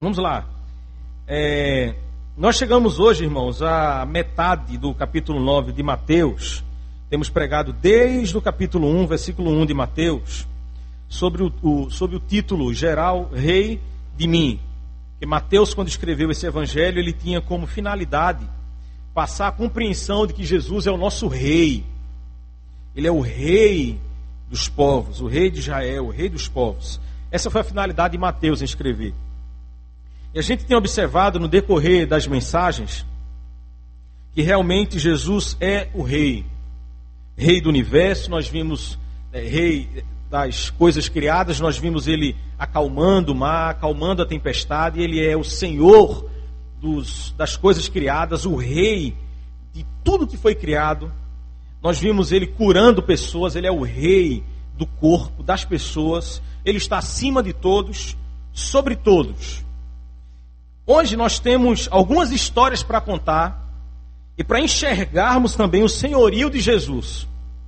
Vamos lá. Nós chegamos hoje, irmãos, à metade do capítulo 9 de Mateus. Temos pregado desde o capítulo 1, versículo 1 de Mateus, sobre o título geral, Rei de mim. Que Mateus, quando escreveu esse evangelho, ele tinha como finalidade passar a compreensão de que Jesus é o nosso rei. Ele é o rei dos povos, o rei de Israel, o rei dos povos. Essa foi a finalidade de Mateus em escrever. E a gente tem observado no decorrer das mensagens que realmente Jesus é o rei. Rei do universo, nós vimos rei das coisas criadas, nós vimos ele acalmando o mar, acalmando a tempestade. Ele é o Senhor das coisas criadas, o rei de tudo que foi criado. Nós vimos ele curando pessoas, ele é o rei do corpo, das pessoas. Ele está acima de todos, sobre todos. Hoje nós temos algumas histórias para contar e para enxergarmos também o senhorio de Jesus.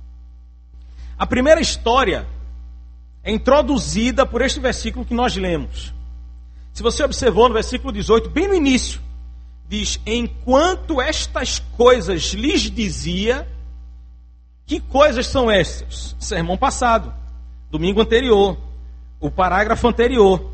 A primeira história é introduzida por este versículo que nós lemos. Se você observou no versículo 18, bem no início, diz: enquanto estas coisas lhes dizia. Que coisas são estas? Sermão passado, domingo anterior, o parágrafo anterior.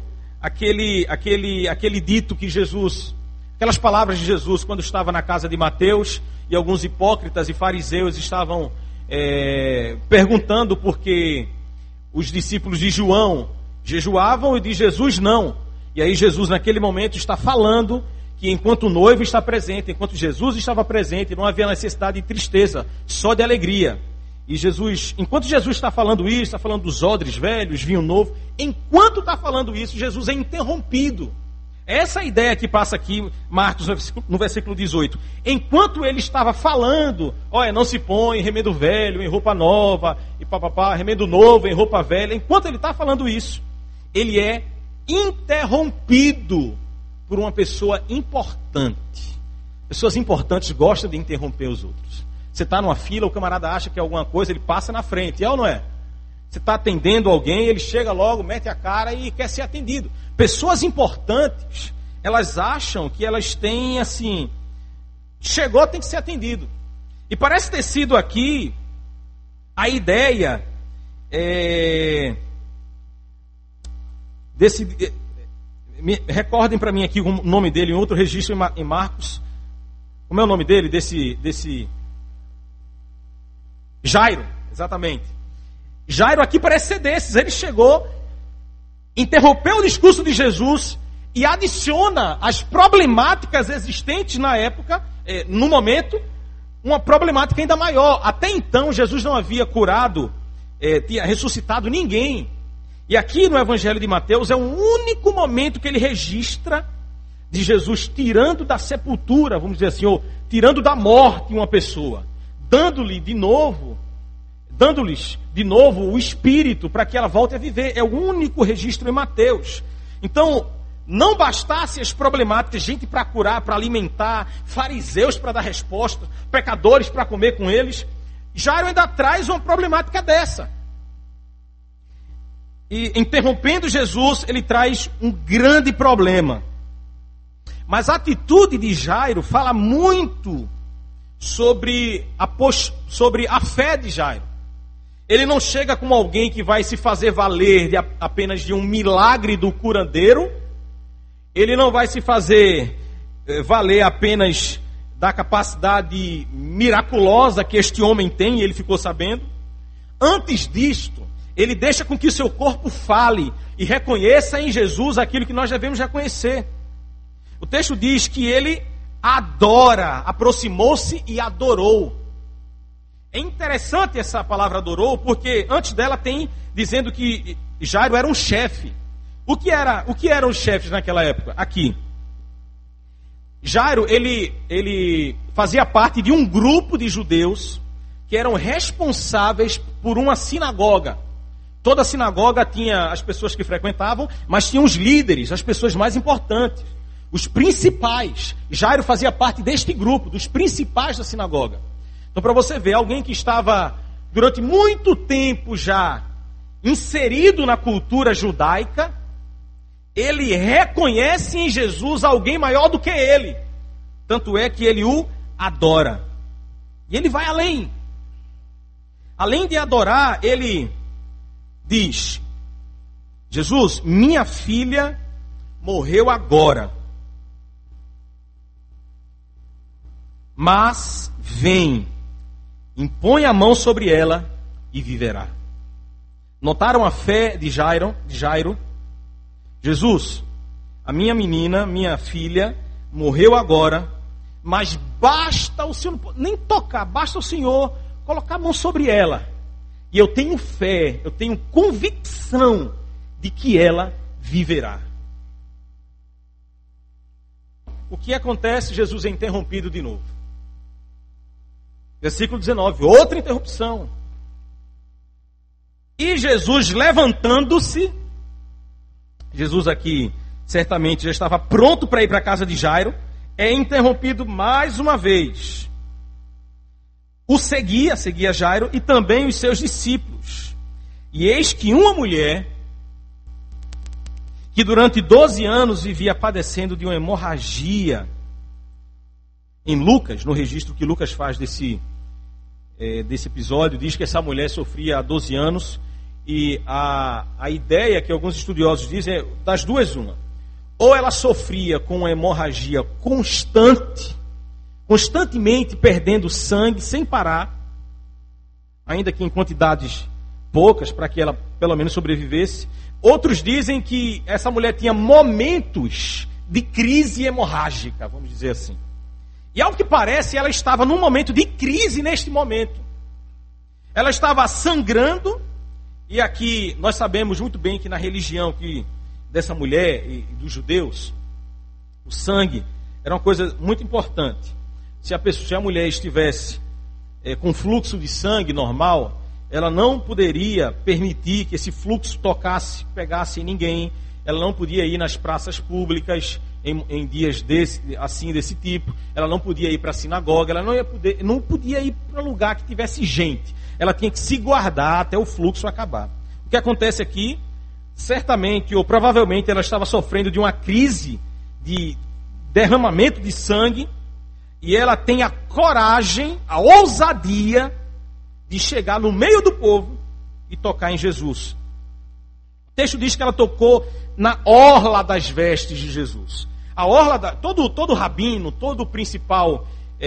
Aquele dito que Jesus, aquelas palavras de Jesus quando estava na casa de Mateus, e alguns hipócritas e fariseus estavam perguntando por que os discípulos de João jejuavam e de Jesus não. E aí Jesus naquele momento está falando que enquanto o noivo está presente, enquanto Jesus estava presente, não havia necessidade de tristeza, só de alegria. E Jesus, enquanto Jesus está falando isso, está falando dos odres velhos, vinho novo, enquanto está falando isso, Jesus é interrompido. Essa é a ideia que passa aqui, Marcos, no versículo 18. Enquanto ele estava falando, olha, não se põe remendo velho em roupa nova, e papapá, remendo novo em roupa velha. Enquanto ele está falando isso, ele é interrompido por uma pessoa importante. Pessoas importantes gostam de interromper os outros. Você está numa fila, o camarada acha que é alguma coisa, ele passa na frente, é ou não é? Você está atendendo alguém, ele chega logo, mete a cara e quer ser atendido. Pessoas importantes, elas acham que elas têm assim, chegou, tem que ser atendido. E parece ter sido aqui a ideia recordem para mim aqui o nome dele em outro registro em Marcos. Como é o nome dele? Desse Jairo, exatamente. Jairo aqui parece ser desses. Ele chegou, interrompeu o discurso de Jesus e adiciona as problemáticas existentes na época, no momento, uma problemática ainda maior. Até então Jesus não havia curado, tinha ressuscitado ninguém. E aqui no Evangelho de Mateus é o único momento que ele registra de Jesus tirando da sepultura, vamos dizer assim, ou tirando da morte uma pessoa, dando-lhes de novo o Espírito para que ela volte a viver. É o único registro em Mateus. Então, não bastasse as problemáticas, gente para curar, para alimentar, fariseus para dar resposta, pecadores para comer com eles, Jairo ainda traz uma problemática dessa. E interrompendo Jesus, ele traz um grande problema. Mas a atitude de Jairo fala muito sobre a fé de Jairo. Ele não chega como alguém que vai se fazer valer apenas de um milagre do curandeiro. Ele não vai se fazer valer apenas da capacidade miraculosa que este homem tem, e ele ficou sabendo. Antes disto, ele deixa com que o seu corpo fale e reconheça em Jesus aquilo que nós devemos reconhecer. O texto diz que ele adora, aproximou-se e adorou. É interessante essa palavra adorou, porque antes dela tem dizendo que Jairo era um chefe. O que eram os chefes naquela época? Aqui. Jairo, ele fazia parte de um grupo de judeus que eram responsáveis por uma sinagoga. Toda sinagoga tinha as pessoas que frequentavam, mas tinha os líderes, as pessoas mais importantes, os principais. Jairo fazia parte deste grupo, dos principais da sinagoga. Então, para você ver, alguém que estava durante muito tempo já inserido na cultura judaica, ele reconhece em Jesus alguém maior do que ele. Tanto é que ele o adora. E ele vai além. Além de adorar, ele diz: Jesus, minha filha morreu agora, mas vem, impõe a mão sobre ela e viverá. Notaram a fé de Jairo? Jesus, a minha menina, minha filha, morreu agora, mas basta o Senhor, nem tocar, basta o Senhor colocar a mão sobre ela. E eu tenho fé, eu tenho convicção de que ela viverá. O que acontece? Jesus é interrompido de novo. Versículo 19, outra interrupção. E Jesus, levantando-se, Jesus aqui certamente já estava pronto para ir para a casa de Jairo, é interrompido mais uma vez. O seguia Jairo e também os seus discípulos. E eis que uma mulher, que durante 12 anos vivia padecendo de uma hemorragia, em Lucas, no registro que Lucas faz desse episódio, diz que essa mulher sofria há 12 anos, e a ideia que alguns estudiosos dizem é das duas uma. Ou ela sofria com uma hemorragia constantemente perdendo sangue sem parar, ainda que em quantidades poucas, para que ela pelo menos sobrevivesse. Outros dizem que essa mulher tinha momentos de crise hemorrágica, vamos dizer assim. E ao que parece, ela estava num momento de crise neste momento. Ela estava sangrando, e aqui nós sabemos muito bem que na religião dessa mulher e dos judeus, o sangue era uma coisa muito importante. Se a mulher estivesse com fluxo de sangue normal, ela não poderia permitir que esse fluxo pegasse em ninguém. Ela não podia ir nas praças públicas em dias desse tipo. Ela não podia ir para a sinagoga. Ela não podia ir para lugar que tivesse gente. Ela tinha que se guardar até o fluxo acabar. O que acontece aqui, certamente ou provavelmente ela estava sofrendo de uma crise de derramamento de sangue, e ela tem a coragem, a ousadia de chegar no meio do povo e tocar em Jesus. O texto diz que ela tocou na orla das vestes de Jesus. A orla todo rabino, todo principal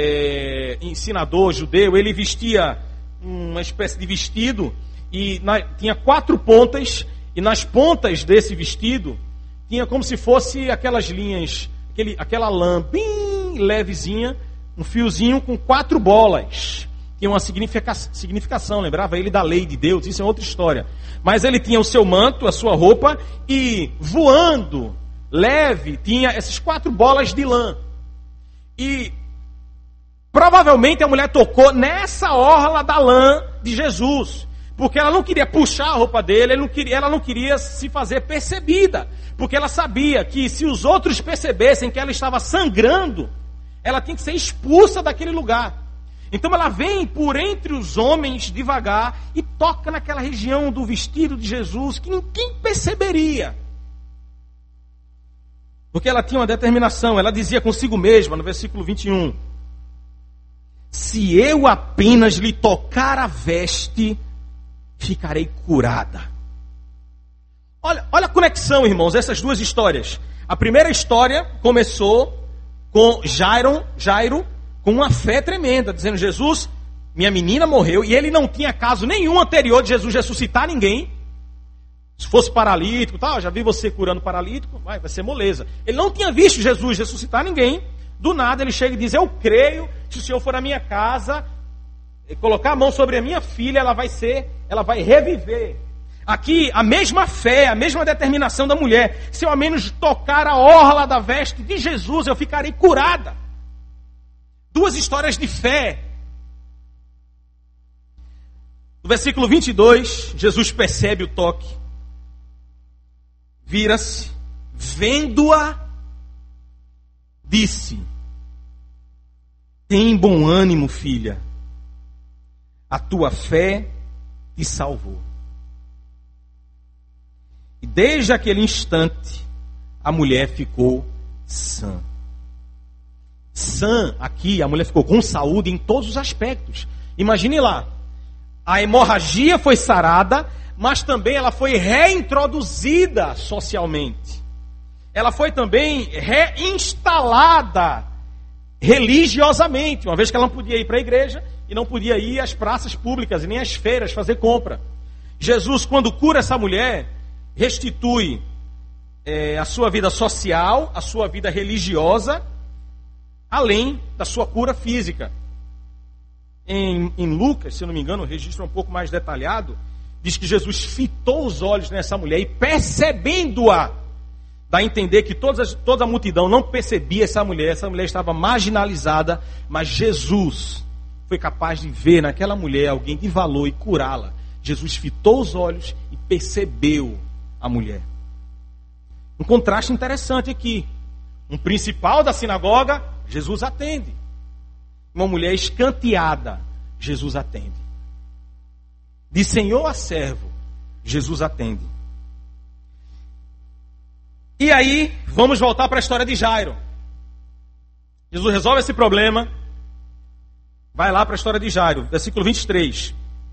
ensinador judeu, ele vestia uma espécie de vestido e tinha 4 pontas, e nas pontas desse vestido tinha como se fosse aquelas linhas, aquela lã bem levezinha, um fiozinho com 4 bolas. Tinha uma significação, lembrava ele da lei de Deus, isso é outra história. Mas ele tinha o seu manto, a sua roupa, e voando, leve, tinha essas 4 bolas de lã. E provavelmente a mulher tocou nessa orla da lã de Jesus, porque ela não queria puxar a roupa dele, ela não queria se fazer percebida, porque ela sabia que se os outros percebessem que ela estava sangrando, ela tinha que ser expulsa daquele lugar. Então ela vem por entre os homens devagar e toca naquela região do vestido de Jesus que ninguém perceberia. Porque ela tinha uma determinação, ela dizia consigo mesma no versículo 21: se eu apenas lhe tocar a veste, ficarei curada. Olha a conexão, irmãos, essas duas histórias. A primeira história começou com Jairo com uma fé tremenda, dizendo: Jesus, minha menina morreu, e ele não tinha caso nenhum anterior de Jesus ressuscitar ninguém. Se fosse paralítico, tal, já vi você curando paralítico, vai ser moleza. Ele não tinha visto Jesus ressuscitar ninguém. Do nada ele chega e diz: eu creio, se o Senhor for à minha casa, colocar a mão sobre a minha filha, ela vai reviver. Aqui, a mesma fé, a mesma determinação da mulher: se eu ao menos tocar a orla da veste de Jesus, eu ficarei curada. Duas histórias de fé. No versículo 22, Jesus percebe o toque, vira-se, vendo-a, disse: tem bom ânimo, filha, a tua fé te salvou. E desde aquele instante, a mulher ficou sã. Sã aqui, a mulher ficou com saúde em todos os aspectos. Imagine lá, a hemorragia foi sarada, mas também ela foi reintroduzida socialmente. Ela foi também reinstalada religiosamente, uma vez que ela não podia ir para a igreja e não podia ir às praças públicas e nem às feiras fazer compra. Jesus, quando cura essa mulher, restitui a sua vida social, a sua vida religiosa, além da sua cura física. Em Lucas, se eu não me engano, o registro é um pouco mais detalhado, diz que Jesus fitou os olhos nessa mulher e, percebendo-a, dá a entender que toda a multidão não percebia essa mulher estava marginalizada, mas Jesus foi capaz de ver naquela mulher alguém de valor e curá-la. Jesus fitou os olhos e percebeu a mulher. Um contraste interessante aqui. Um principal da sinagoga, Jesus atende. Uma mulher escanteada, Jesus atende. De senhor a servo, Jesus atende. E aí, vamos voltar para a história de Jairo. Jesus resolve esse problema. Vai lá para a história de Jairo, versículo 23.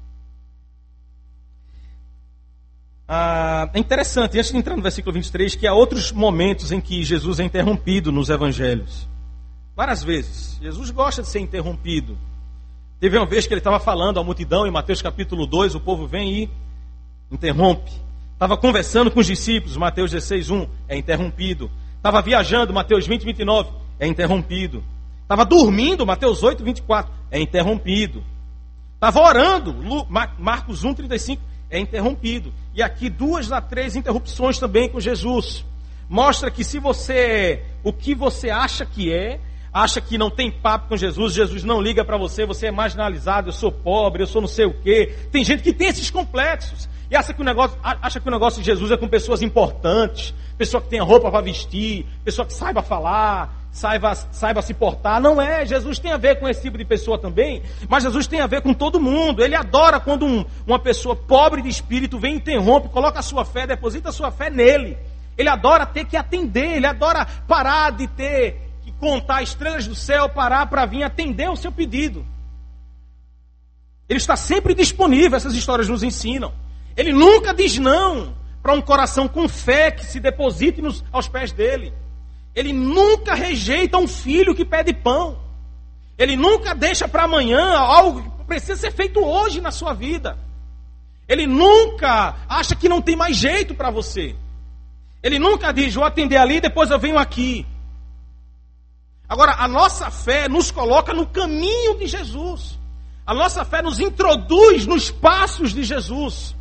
É interessante, antes de entrar no versículo 23, que há outros momentos em que Jesus é interrompido nos evangelhos. Várias vezes. Jesus gosta de ser interrompido. Teve uma vez que ele estava falando à multidão, em Mateus capítulo 2, o povo vem e interrompe. Estava conversando com os discípulos, Mateus 16, 1, é interrompido. Estava viajando, Mateus 20, 29, é interrompido. Estava dormindo, Mateus 8, 24, é interrompido. Estava orando, Marcos 1, 35, é interrompido. E aqui 2 a 3 interrupções também com Jesus. Mostra que se você, o que você acha que não tem papo com Jesus, Jesus não liga para você, você é marginalizado, eu sou pobre, eu sou não sei o quê. Tem gente que tem esses complexos. E acha que o negócio de Jesus é com pessoas importantes, pessoa que tenha roupa para vestir, pessoa que saiba falar, saiba se portar. Não é, Jesus tem a ver com esse tipo de pessoa também, mas Jesus tem a ver com todo mundo. Ele adora quando uma pessoa pobre de espírito vem e interrompe, coloca a sua fé, deposita a sua fé nele. Ele adora ter que atender, ele adora parar de ter que contar estrelas do céu, parar para vir atender o seu pedido. Ele está sempre disponível, essas histórias nos ensinam. Ele nunca diz não para um coração com fé que se deposite aos pés dele. Ele nunca rejeita um filho que pede pão. Ele nunca deixa para amanhã algo que precisa ser feito hoje na sua vida. Ele nunca acha que não tem mais jeito para você. Ele nunca diz, vou atender ali, depois eu venho aqui. Agora, a nossa fé nos coloca no caminho de Jesus. A nossa fé nos introduz nos passos de Jesus.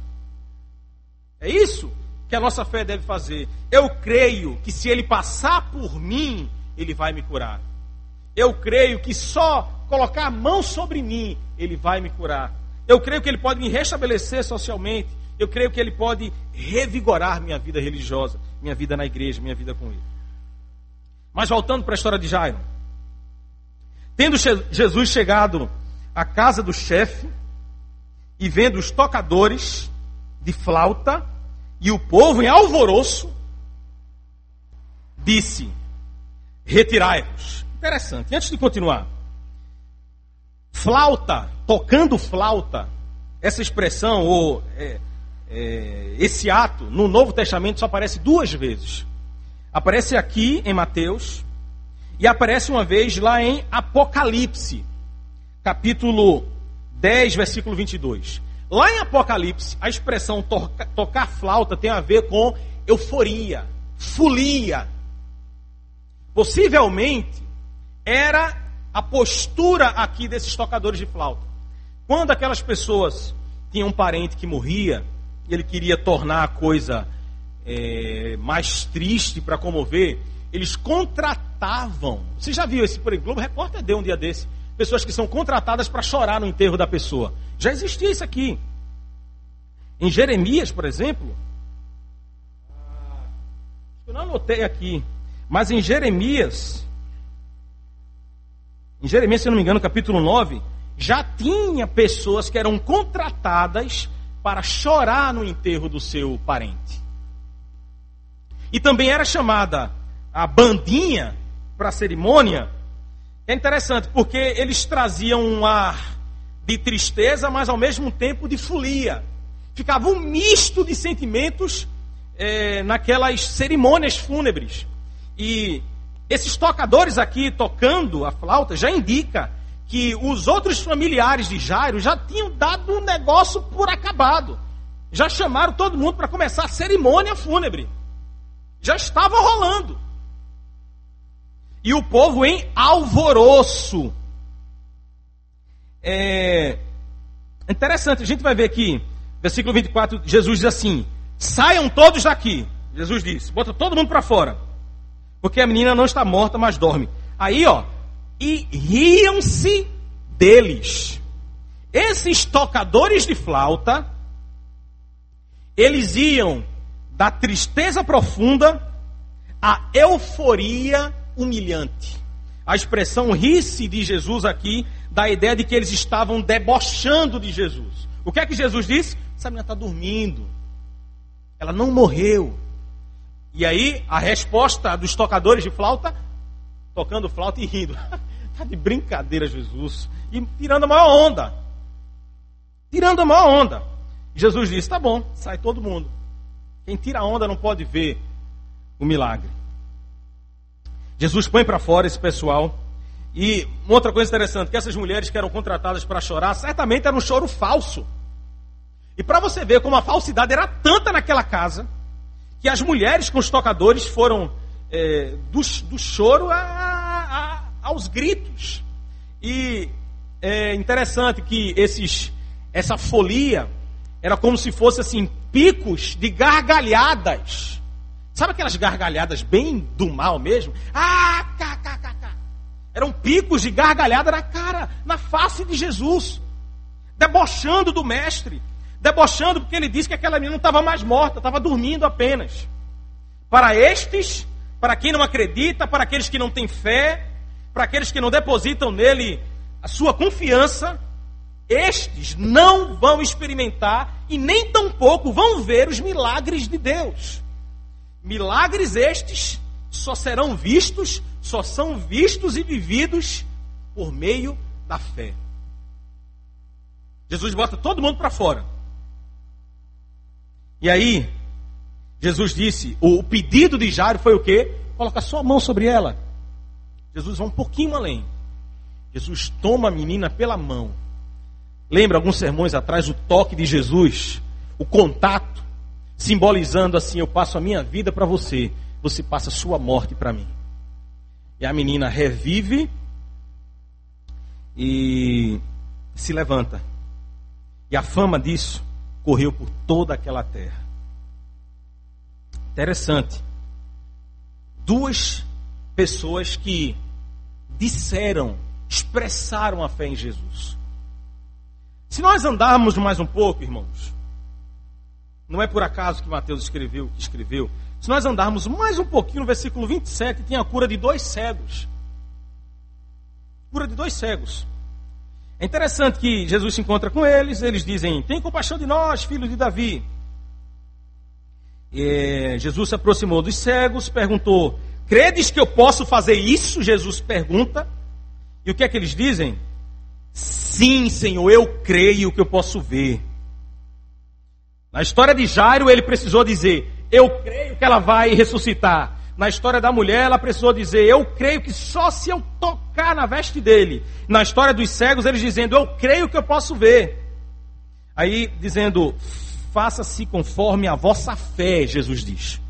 É isso que a nossa fé deve fazer. Eu creio que se Ele passar por mim, Ele vai me curar. Eu creio que só colocar a mão sobre mim, Ele vai me curar. Eu creio que Ele pode me restabelecer socialmente. Eu creio que Ele pode revigorar minha vida religiosa, minha vida na igreja, minha vida com Ele. Mas voltando para a história de Jairo. Tendo Jesus chegado à casa do chefe e vendo os tocadores de flauta e o povo em alvoroço, disse, retirai-vos. Interessante, antes de continuar. Flauta, tocando flauta, essa expressão ou esse ato no Novo Testamento só aparece 2 vezes. Aparece aqui em Mateus e aparece uma vez lá em Apocalipse, capítulo 10, versículo 22. Lá em Apocalipse, a expressão tocar flauta tem a ver com euforia, folia. Possivelmente era a postura aqui desses tocadores de flauta. Quando aquelas pessoas tinham um parente que morria e ele queria tornar a coisa mais triste para comover, eles contratavam. Você já viu esse por aí? Globo Repórter deu um dia desse. Pessoas que são contratadas para chorar no enterro da pessoa. Já existia isso aqui. Em Jeremias, por exemplo, eu não anotei aqui, mas em Jeremias, se eu não me engano, capítulo 9, já tinha pessoas que eram contratadas para chorar no enterro do seu parente. e também era chamada a bandinha para a cerimônia, é interessante, porque eles traziam um ar de tristeza, mas ao mesmo tempo de folia. Ficava um misto de sentimentos naquelas cerimônias fúnebres. E esses tocadores aqui tocando a flauta já indica que os outros familiares de Jairo já tinham dado o negócio por acabado. Já chamaram todo mundo para começar a cerimônia fúnebre. Já estava rolando. E o povo em alvoroço. É interessante, a gente vai ver aqui, versículo 24, Jesus diz assim: saiam todos daqui. Jesus disse, bota todo mundo para fora, porque a menina não está morta, mas dorme. Aí, e riam-se deles. Esses tocadores de flauta, eles iam da tristeza profunda à euforia humilhante. A expressão rir-se de Jesus aqui dá a ideia de que eles estavam debochando de Jesus. O que é que Jesus disse? Essa menina está dormindo. Ela não morreu. E aí a resposta dos tocadores de flauta, tocando flauta e rindo. Está de brincadeira, Jesus. E tirando a maior onda. Tirando a maior onda. Jesus disse, tá bom, sai todo mundo. Quem tira a onda não pode ver o milagre. Jesus põe para fora esse pessoal. E uma outra coisa interessante, que essas mulheres que eram contratadas para chorar, certamente era um choro falso. E para você ver como a falsidade era tanta naquela casa, que as mulheres com os tocadores foram do choro aos gritos. E é interessante que essa folia era como se fosse assim, picos de gargalhadas. Sabe aquelas gargalhadas bem do mal mesmo? Eram picos de gargalhada na face de Jesus. Debochando do mestre. Debochando porque ele disse que aquela menina não estava mais morta, estava dormindo apenas. Para estes, para quem não acredita, para aqueles que não têm fé, para aqueles que não depositam nele a sua confiança, estes não vão experimentar e nem tampouco vão ver os milagres de Deus. Milagres estes só serão vistos, só são vistos e vividos por meio da fé. Jesus bota todo mundo para fora. E aí, Jesus disse, o pedido de Jairo foi o quê? Coloca sua mão sobre ela. Jesus vai um pouquinho além. Jesus toma a menina pela mão. Lembra alguns sermões atrás o toque de Jesus, o contato, simbolizando assim, eu passo a minha vida para você, você passa a sua morte para mim. E a menina revive e se levanta. E a fama disso correu por toda aquela terra. Interessante. Duas pessoas que expressaram a fé em Jesus. Se nós andarmos mais um pouco, irmãos, não é por acaso que Mateus escreveu o que escreveu. Se nós andarmos mais um pouquinho, no versículo 27, tem a cura de 2 cegos. Cura de 2 cegos. É interessante que Jesus se encontra com eles, eles dizem, tem compaixão de nós, filho de Davi. Jesus se aproximou dos cegos, perguntou, credes que eu posso fazer isso? Jesus pergunta. E o que é que eles dizem? Sim, Senhor, eu creio que eu posso ver. Na história de Jairo, ele precisou dizer, eu creio que ela vai ressuscitar. Na história da mulher, ela precisou dizer, eu creio que só se eu tocar na veste dele. Na história dos cegos, eles dizendo, eu creio que eu posso ver. Aí, dizendo, faça-se conforme a vossa fé, Jesus diz.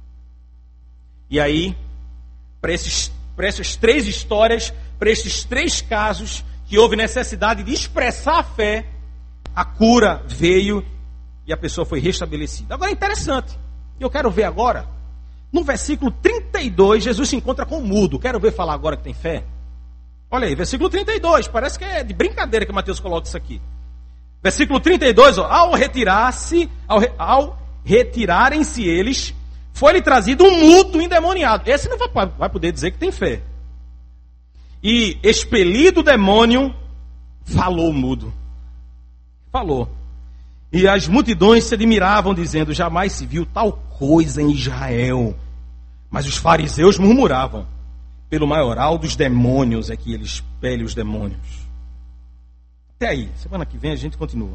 E aí, para essas 3 histórias, para esses 3 casos, que houve necessidade de expressar a fé, a cura veio e a pessoa foi restabelecida. Agora é interessante, eu quero ver agora, no versículo 32, Jesus se encontra com o mudo. Quero ver falar agora que tem fé. Olha aí, versículo 32, parece que é de brincadeira que Mateus coloca isso aqui. Versículo 32, ao retirarem-se eles, foi-lhe trazido um mudo endemoniado. Esse não vai poder dizer que tem fé. E expelido o demônio, falou o mudo. Falou. E as multidões se admiravam, dizendo, jamais se viu tal coisa em Israel. Mas os fariseus murmuravam. Pelo maioral dos demônios é que ele expele os demônios. Até aí, semana que vem a gente continua.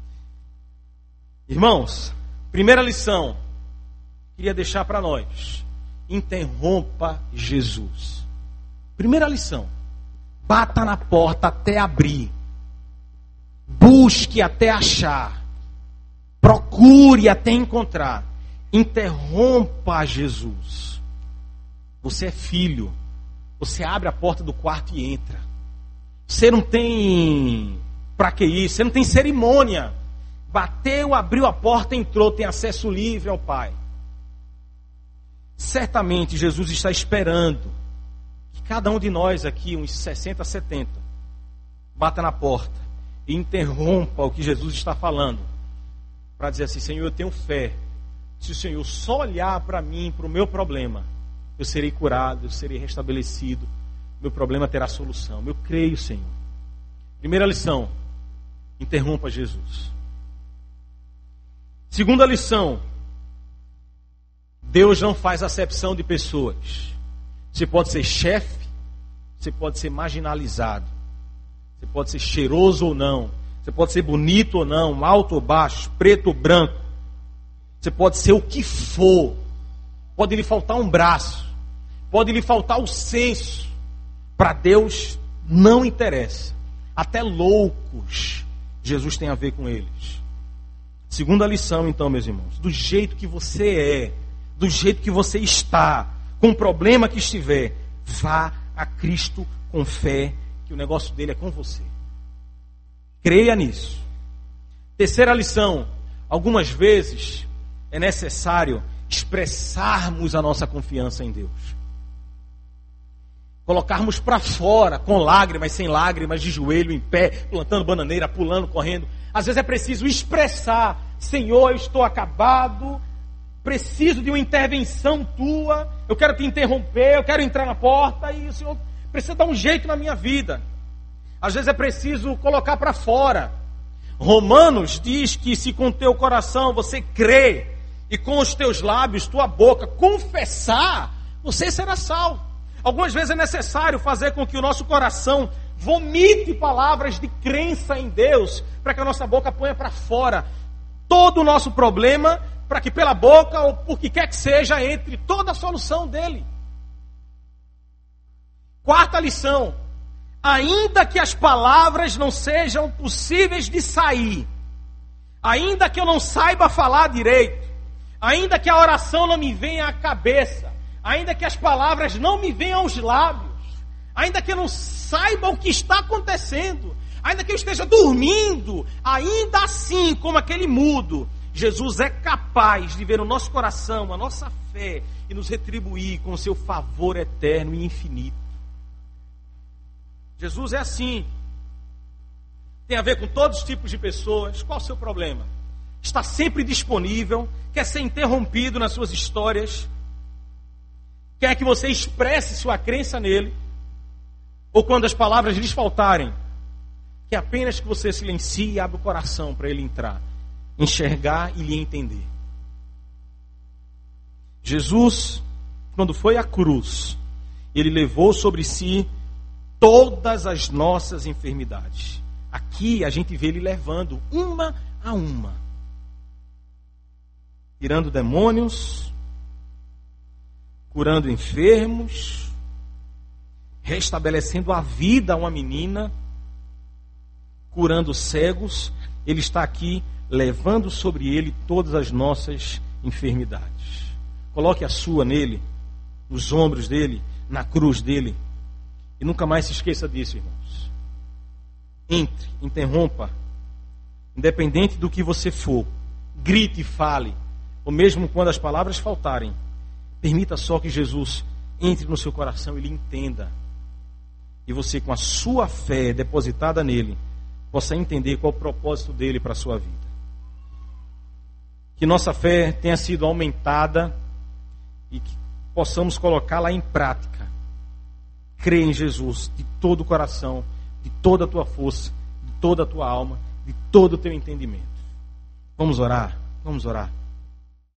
Irmãos, primeira lição, queria deixar para nós. Interrompa Jesus. Primeira lição. Bata na porta até abrir. Busque até achar. Procure até encontrar. Interrompa Jesus. Você é filho. Você abre a porta do quarto e entra. Você não tem para que isso. Você não tem cerimônia. Bateu, abriu a porta, entrou, tem acesso livre ao Pai. Certamente Jesus está esperando que cada um de nós aqui, uns 60, 70, bata na porta e interrompa o que Jesus está falando, para dizer assim: Senhor, eu tenho fé. Se o Senhor só olhar para mim, para o meu problema, eu serei curado, eu serei restabelecido, meu problema terá solução. Eu creio, Senhor. Primeira lição: interrompa Jesus. Segunda lição: Deus não faz acepção de pessoas. Você pode ser chefe, você pode ser marginalizado, você pode ser cheiroso ou não, você pode ser bonito ou não, alto ou baixo, preto ou branco, você pode ser o que for, pode lhe faltar um braço, pode lhe faltar o senso. Para Deus não interessa. Até loucos Jesus tem a ver com eles. Segunda lição, então, meus irmãos: do jeito que você é, do jeito que você está, com o problema que estiver, vá a Cristo com fé, que o negócio dele é com você. Creia nisso. Terceira lição: algumas vezes é necessário expressarmos a nossa confiança em Deus. Colocarmos para fora, com lágrimas, sem lágrimas, de joelho, em pé, plantando bananeira, pulando, correndo. Às vezes é preciso expressar: Senhor, eu estou acabado, preciso de uma intervenção tua, eu quero te interromper, eu quero entrar na porta e o Senhor precisa dar um jeito na minha vida. Às vezes é preciso colocar para fora. Romanos diz que se com teu coração você crê e com os teus lábios, tua boca, confessar, você será salvo. Algumas vezes é necessário fazer com que o nosso coração vomite palavras de crença em Deus, para que a nossa boca ponha para fora todo o nosso problema, para que pela boca ou por que quer que seja, entre toda a solução dele. Quarta lição: ainda que as palavras não sejam possíveis de sair, ainda que eu não saiba falar direito, ainda que a oração não me venha à cabeça, ainda que as palavras não me venham aos lábios, ainda que eu não saiba o que está acontecendo, ainda que eu esteja dormindo, ainda assim, como aquele mudo, Jesus é capaz de ver o nosso coração, a nossa fé, e nos retribuir com o seu favor eterno e infinito. Jesus é assim. Tem a ver com todos os tipos de pessoas. Qual o seu problema? Está sempre disponível, quer ser interrompido nas suas histórias, quer que você expresse sua crença nele, ou quando as palavras lhes faltarem, que apenas que você silencie e abra o coração para ele entrar, enxergar e lhe entender. Jesus, quando foi à cruz, ele levou sobre si todas as nossas enfermidades. Aqui a gente vê ele levando uma a uma, tirando demônios, curando enfermos, restabelecendo a vida a uma menina, curando cegos. Ele está aqui levando sobre ele todas as nossas enfermidades. Coloque a sua nele, nos ombros dele, na cruz dele. E nunca mais se esqueça disso, irmãos. Entre, interrompa, independente do que você for, grite e fale, ou mesmo quando as palavras faltarem, permita só que Jesus entre no seu coração e lhe entenda. E você, com a sua fé depositada nele, possa entender qual é o propósito dele para a sua vida. Que nossa fé tenha sido aumentada e que possamos colocá-la em prática. Crê em Jesus de todo o coração, de toda a tua força, de toda a tua alma, de todo o teu entendimento. Vamos orar, vamos orar.